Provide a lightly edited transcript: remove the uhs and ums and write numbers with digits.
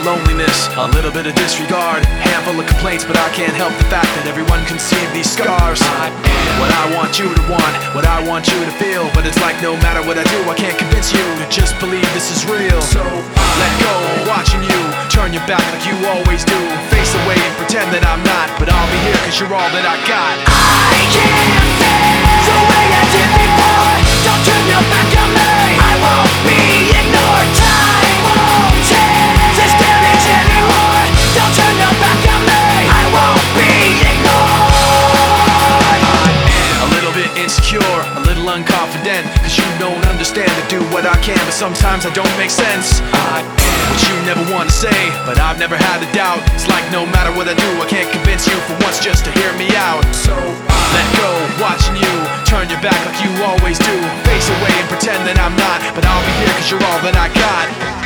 loneliness, a little bit of disregard, handful of complaints, but I can't help the fact that everyone can see these scars. I am what I want you to want, what I want you to feel, but it's like no matter what I do, I can't convince you to just believe this is real. So let go, watching you turn your back like you always do, face away and pretend that I'm not, but I'll be here cause you're all that I got. I can't feel the way I did before. Don't turn your back on me, I won't be ignored. Time won't change this damage anymore. Don't turn your back on me, I won't be ignored. A little bit insecure, a little unconfident, cause you don't understand to do what I can, but sometimes I don't make sense. I am what you never want to say, but I've never had a doubt. It's like no matter what I do, I can't convince you for once just to hear me out. So let go, watching you turn your back like you always do, face away and pretend that I'm not, but I'll be here cause you're all that I got.